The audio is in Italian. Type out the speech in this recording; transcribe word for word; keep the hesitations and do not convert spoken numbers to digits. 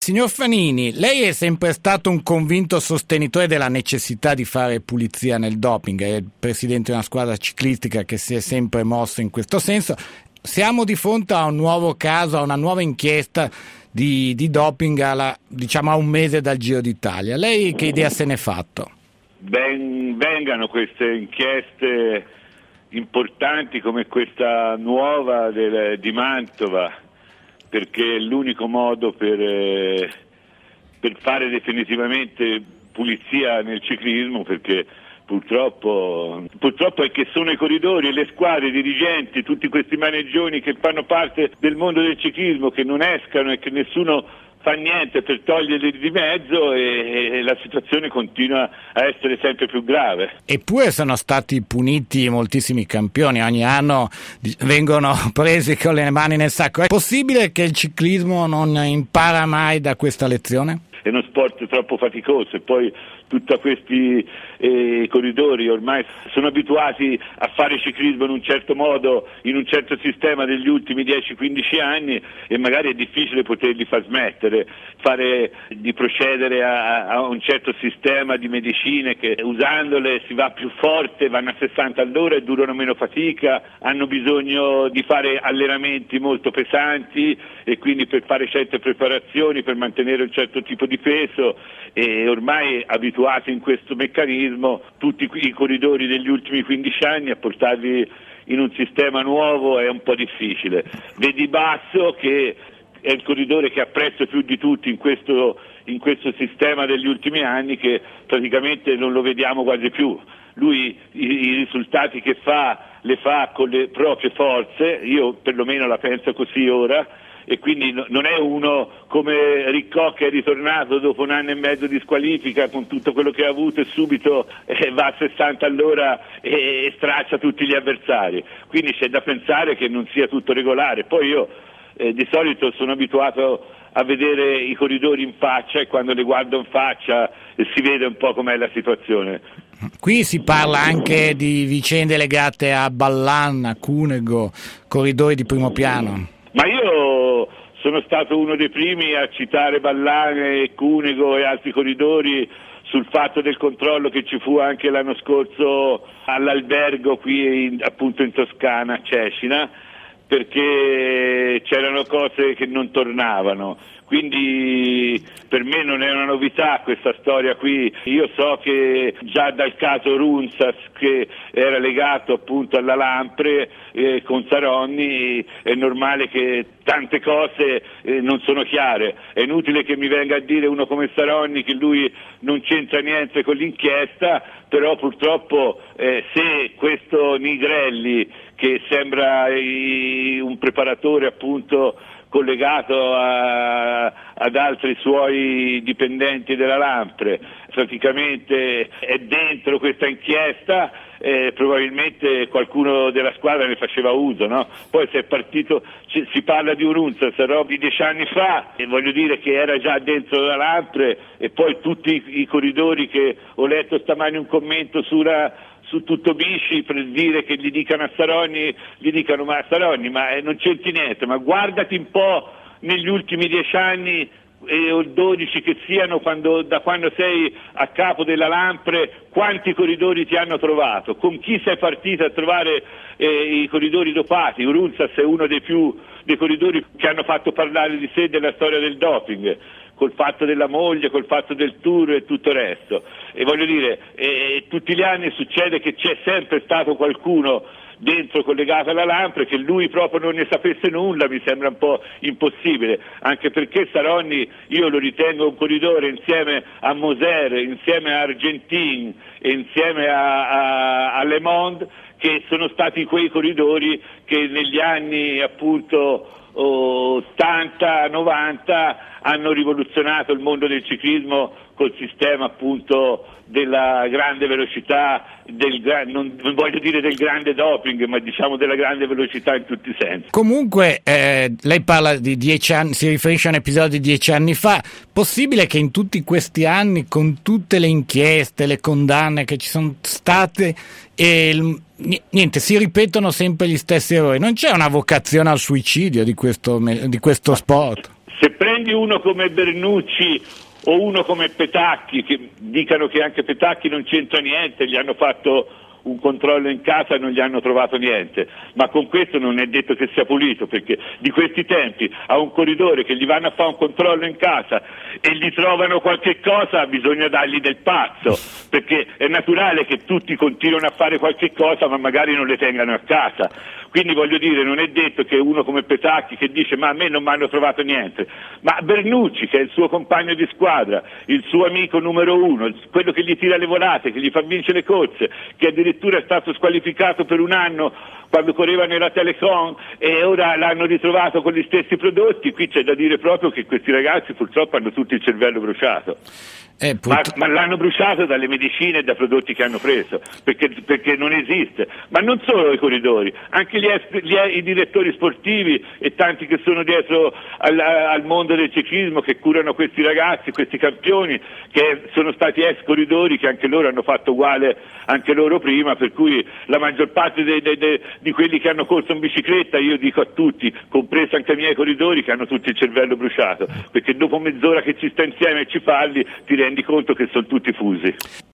Signor Fanini, lei è sempre stato un convinto sostenitore della necessità di fare pulizia nel doping, è il presidente di una squadra ciclistica che si è sempre mosso in questo senso. Siamo di fronte a un nuovo caso, a una nuova inchiesta di, di doping alla, diciamo a un mese dal Giro d'Italia. Lei che idea se n'è fatto? Ben vengano queste inchieste importanti come questa nuova del, di Mantova, perché è l'unico modo per, eh, per fare definitivamente pulizia nel ciclismo, perché purtroppo, purtroppo è che sono i corridori, le squadre, i dirigenti, tutti questi maneggioni che fanno parte del mondo del ciclismo che non escano e che nessuno fa niente per toglierli di mezzo, e, e la situazione continua a essere sempre più grave. Eppure sono stati puniti moltissimi campioni, ogni anno vengono presi con le mani nel sacco. È possibile che il ciclismo non impara mai da questa lezione? È uno sport troppo faticoso e poi tutti questi eh, corridori ormai sono abituati a fare ciclismo in un certo modo, in un certo sistema degli ultimi dieci quindici anni, e magari è difficile poterli far smettere, fare di procedere a, a un certo sistema di medicine che usandole si va più forte, vanno a sessanta all'ora e durano meno fatica, hanno bisogno di fare allenamenti molto pesanti e quindi per fare certe preparazioni, per mantenere un certo tipo di peso, e ormai abituati in questo meccanismo tutti i corridori degli ultimi quindici anni a portarli in un sistema nuovo è un po' difficile. Vedi Basso, che è il corridore che apprezzo più di tutti in questo, in questo sistema degli ultimi anni, che praticamente non lo vediamo quasi più. Lui i, i risultati che fa le fa con le proprie forze, io perlomeno la penso così ora, e quindi non è uno come Riccò che è ritornato dopo un anno e mezzo di squalifica con tutto quello che ha avuto e subito eh, va a sessanta all'ora e, e straccia tutti gli avversari. Quindi c'è da pensare che non sia tutto regolare. Poi io eh, di solito sono abituato a vedere i corridori in faccia, e quando li guardo in faccia eh, si vede un po' com'è la situazione. Qui si parla anche di vicende legate a Ballan, a Cunego, corridori di primo piano. Ma io sono stato uno dei primi a citare Ballane, Cunego e altri corridori sul fatto del controllo che ci fu anche l'anno scorso all'albergo qui in, appunto in Toscana, a Cecina, perché c'erano cose che non tornavano. Quindi per me non è una novità questa storia qui. Io so che già dal caso Runzas, che era legato appunto alla Lampre eh, con Saronni, è normale che tante cose eh, non sono chiare. È inutile che mi venga a dire uno come Saronni che lui non c'entra niente con l'inchiesta, però purtroppo eh, se questo Nigrelli, che sembra eh, un preparatore appunto collegato a, ad altri suoi dipendenti della Lampre, praticamente è dentro questa inchiesta, eh, probabilmente qualcuno della squadra ne faceva uso, no? Poi se è partito, ci, si parla di un Runzas di dieci anni fa, e voglio dire che era già dentro la Lampre, e poi tutti i, i corridori che ho letto stamani un commento sulla su Tutto Bisci per dire che gli dicano a Saronni, gli dicano ma a Saronni, ma eh, non c'entri niente, ma guardati un po' negli ultimi dieci anni eh, o dodici che siano, quando, da quando sei a capo della Lampre, quanti corridori ti hanno trovato, con chi sei partito a trovare eh, i corridori dopati. Runzas è uno dei più dei corridori che hanno fatto parlare di sé della storia del doping, col fatto della moglie, col fatto del tour e tutto il resto. E voglio dire, eh, tutti gli anni succede che c'è sempre stato qualcuno dentro collegato alla Lampre, che lui proprio non ne sapesse nulla, mi sembra un po' impossibile, anche perché Saronni io lo ritengo un corridore insieme a Moser, insieme a Argentin e insieme a, a, a Le Monde, che sono stati quei corridori che negli anni appunto ottanta novanta hanno rivoluzionato il mondo del ciclismo col sistema appunto della grande velocità, del, non voglio dire del grande doping, ma diciamo della grande velocità in tutti i sensi. Comunque eh, lei parla di dieci anni, si riferisce a un episodio di dieci anni fa. Possibile che in tutti questi anni, con tutte le inchieste, le condanne che ci sono state, e il, niente, si ripetono sempre gli stessi errori? Non c'è una vocazione al suicidio di questo, di questo sport? Se prendi uno come Bernucci o uno come Petacchi, che dicano che anche Petacchi non c'entra niente, gli hanno fatto un controllo in casa e non gli hanno trovato niente, ma con questo non è detto che sia pulito, perché di questi tempi a un corridore che gli vanno a fare un controllo in casa e gli trovano qualche cosa bisogna dargli del pazzo, perché è naturale che tutti continuino a fare qualche cosa ma magari non le tengano a casa. Quindi voglio dire, non è detto che uno come Petacchi che dice ma a me non mi hanno trovato niente, ma Bernucci, che è il suo compagno di squadra, il suo amico numero uno, quello che gli tira le volate, che gli fa vincere le corse, che addirittura è stato squalificato per un anno quando correva nella Telecom e ora l'hanno ritrovato con gli stessi prodotti, qui c'è da dire proprio che questi ragazzi purtroppo hanno tutto il cervello bruciato. Eh, put... ma, ma l'hanno bruciato dalle medicine e dai prodotti che hanno preso, perché, perché non esiste. Ma non solo i corridori, anche gli, gli, i direttori sportivi e tanti che sono dietro al, al mondo del ciclismo, che curano questi ragazzi, questi campioni, che sono stati ex corridori, che anche loro hanno fatto uguale anche loro prima, per cui la maggior parte de, de, de, di quelli che hanno corso in bicicletta, io dico a tutti, compreso anche i miei corridori, che hanno tutto il cervello bruciato, perché dopo mezz'ora che ci sta insieme e ci parli ti rendi conto che sono tutti fusi.